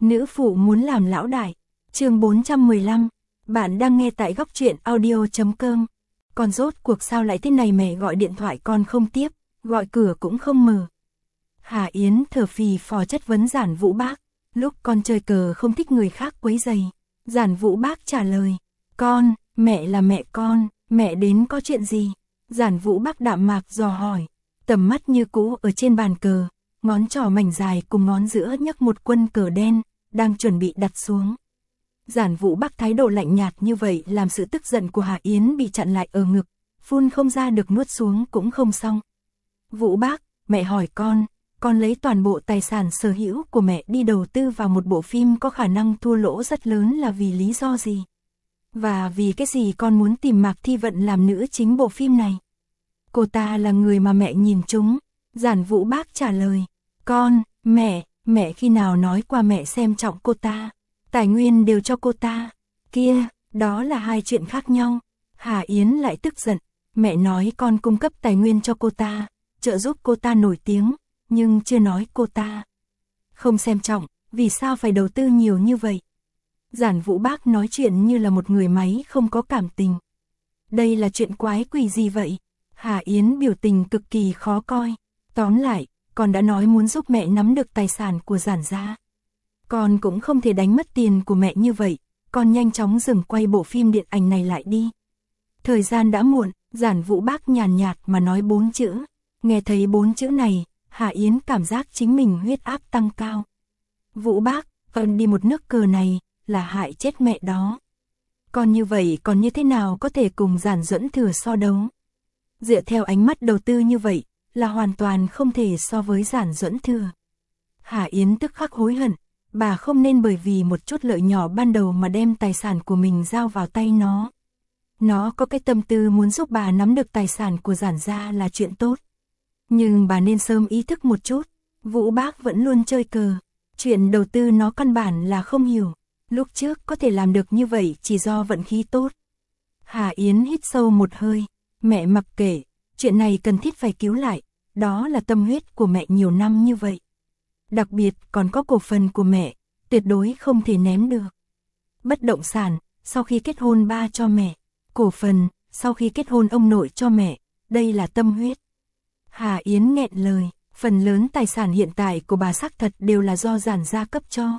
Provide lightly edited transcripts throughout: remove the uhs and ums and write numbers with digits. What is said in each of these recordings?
Nữ phụ muốn làm lão đại. Chương 415. Bạn đang nghe tại góc truyện audio.com. Con rốt cuộc sao lại thế này, mẹ gọi điện thoại con không tiếp, gọi cửa cũng không mở. Hà Yến thở phì phò chất vấn Giản Vũ Bác. Lúc con chơi cờ không thích người khác quấy rầy. Giản Vũ Bác trả lời. Con, mẹ là mẹ con, mẹ đến có chuyện gì? Giản Vũ Bác đạm mạc dò hỏi. Tầm mắt như cũ ở trên bàn cờ, ngón trỏ mảnh dài cùng ngón giữa nhấc một quân cờ đen, đang chuẩn bị đặt xuống. Giản Vũ Bác thái độ lạnh nhạt như vậy làm sự tức giận của Hà Yến bị chặn lại ở ngực, phun không ra được nuốt xuống cũng không xong. Vũ Bác, mẹ hỏi con lấy toàn bộ tài sản sở hữu của mẹ đi đầu tư vào một bộ phim có khả năng thua lỗ rất lớn là vì lý do gì? Và vì cái gì con muốn tìm Mạc Thi Vận làm nữ chính bộ phim này? Cô ta là người mà mẹ nhìn trúng. Giản Vũ Bác trả lời. Mẹ khi nào nói qua mẹ xem trọng cô ta? Tài nguyên đều cho cô ta. Kia, đó là hai chuyện khác nhau. Hà Yến lại tức giận. Mẹ nói con cung cấp tài nguyên cho cô ta, trợ giúp cô ta nổi tiếng, nhưng chưa nói cô ta không xem trọng, vì sao phải đầu tư nhiều như vậy? Giản Vũ Bác nói chuyện như là một người máy không có cảm tình. Đây là chuyện quái quỷ gì vậy? Hà Yến biểu tình cực kỳ khó coi. Tóm lại, con đã nói muốn giúp mẹ nắm được tài sản của Giản gia. Con cũng không thể đánh mất tiền của mẹ như vậy, con nhanh chóng dừng quay bộ phim điện ảnh này lại đi. Thời gian đã muộn, Giản Vũ Bác nhàn nhạt mà nói 4 chữ. Nghe thấy 4 chữ này, Hà Yến cảm giác chính mình huyết áp tăng cao. Vũ Bác, con đi một nước cờ này, là hại chết mẹ đó. Còn như vậy còn như thế nào có thể cùng Giản Duẫn Thừa so đấu? Dựa theo ánh mắt đầu tư như vậy, là hoàn toàn không thể so với Giản Duẫn Thừa. Hà Yến tức khắc hối hận, bà không nên bởi vì một chút lợi nhỏ ban đầu mà đem tài sản của mình giao vào tay nó. Nó có cái tâm tư muốn giúp bà nắm được tài sản của Giản gia là chuyện tốt. Nhưng bà nên sớm ý thức một chút, Vũ Bác vẫn luôn chơi cờ. Chuyện đầu tư nó căn bản là không hiểu. Lúc trước có thể làm được như vậy chỉ do vận khí tốt. Hà Yến hít sâu một hơi. Mẹ mặc kệ, chuyện này cần thiết phải cứu lại. Đó là tâm huyết của mẹ nhiều năm như vậy. Đặc biệt còn có cổ phần của mẹ, tuyệt đối không thể ném được. Bất động sản, sau khi kết hôn ba cho mẹ. Cổ phần, sau khi kết hôn ông nội cho mẹ. Đây là tâm huyết. Hà Yến nghẹn lời. Phần lớn tài sản hiện tại của bà xác thật đều là do Giản gia cấp cho.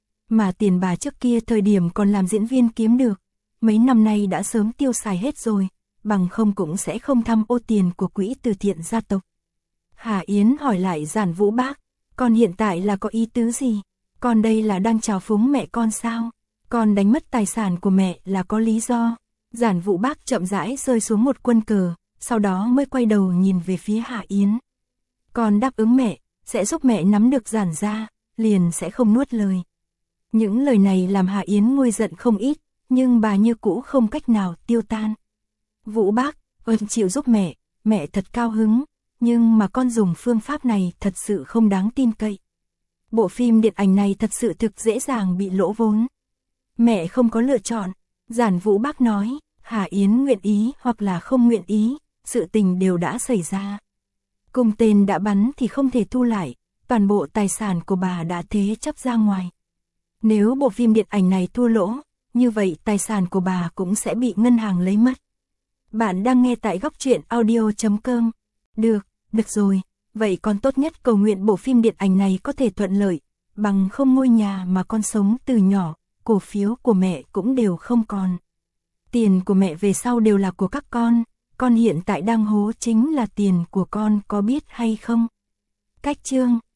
Mà tiền bà trước kia thời điểm còn làm diễn viên kiếm được, mấy năm nay đã sớm tiêu xài hết rồi, bằng không cũng sẽ không tham ô tiền của quỹ từ thiện gia tộc. Hà Yến hỏi lại Giản Vũ Bác, con hiện tại là có ý tứ gì? Con đây là đang trào phúng mẹ con sao? Con đánh mất tài sản của mẹ là có lý do. Giản Vũ Bác chậm rãi rơi xuống một quân cờ, sau đó mới quay đầu nhìn về phía Hà Yến. Con đáp ứng mẹ, sẽ giúp mẹ nắm được Giản gia, liền sẽ không nuốt lời. Những lời này làm Hà Yến nguôi giận không ít, nhưng bà như cũ không cách nào tiêu tan. Vũ Bác, ơn chịu giúp mẹ thật cao hứng, nhưng mà con dùng phương pháp này thật sự không đáng tin cậy. Bộ phim điện ảnh này thật sự thực dễ dàng bị lỗ vốn. Mẹ không có lựa chọn, Giản Vũ Bác nói, Hà Yến nguyện ý hoặc là không nguyện ý, sự tình đều đã xảy ra. Cung tên đã bắn thì không thể thu lại, toàn bộ tài sản của bà đã thế chấp ra ngoài. Nếu bộ phim điện ảnh này thua lỗ, như vậy tài sản của bà cũng sẽ bị ngân hàng lấy mất. Bạn đang nghe tại góc truyện audio.com. Được rồi, vậy con tốt nhất cầu nguyện bộ phim điện ảnh này có thể thuận lợi, bằng không ngôi nhà mà con sống từ nhỏ, cổ phiếu của mẹ cũng đều không còn. Tiền của mẹ về sau đều là của các con hiện tại đang hố chính là tiền của con, có biết hay không? Cách chương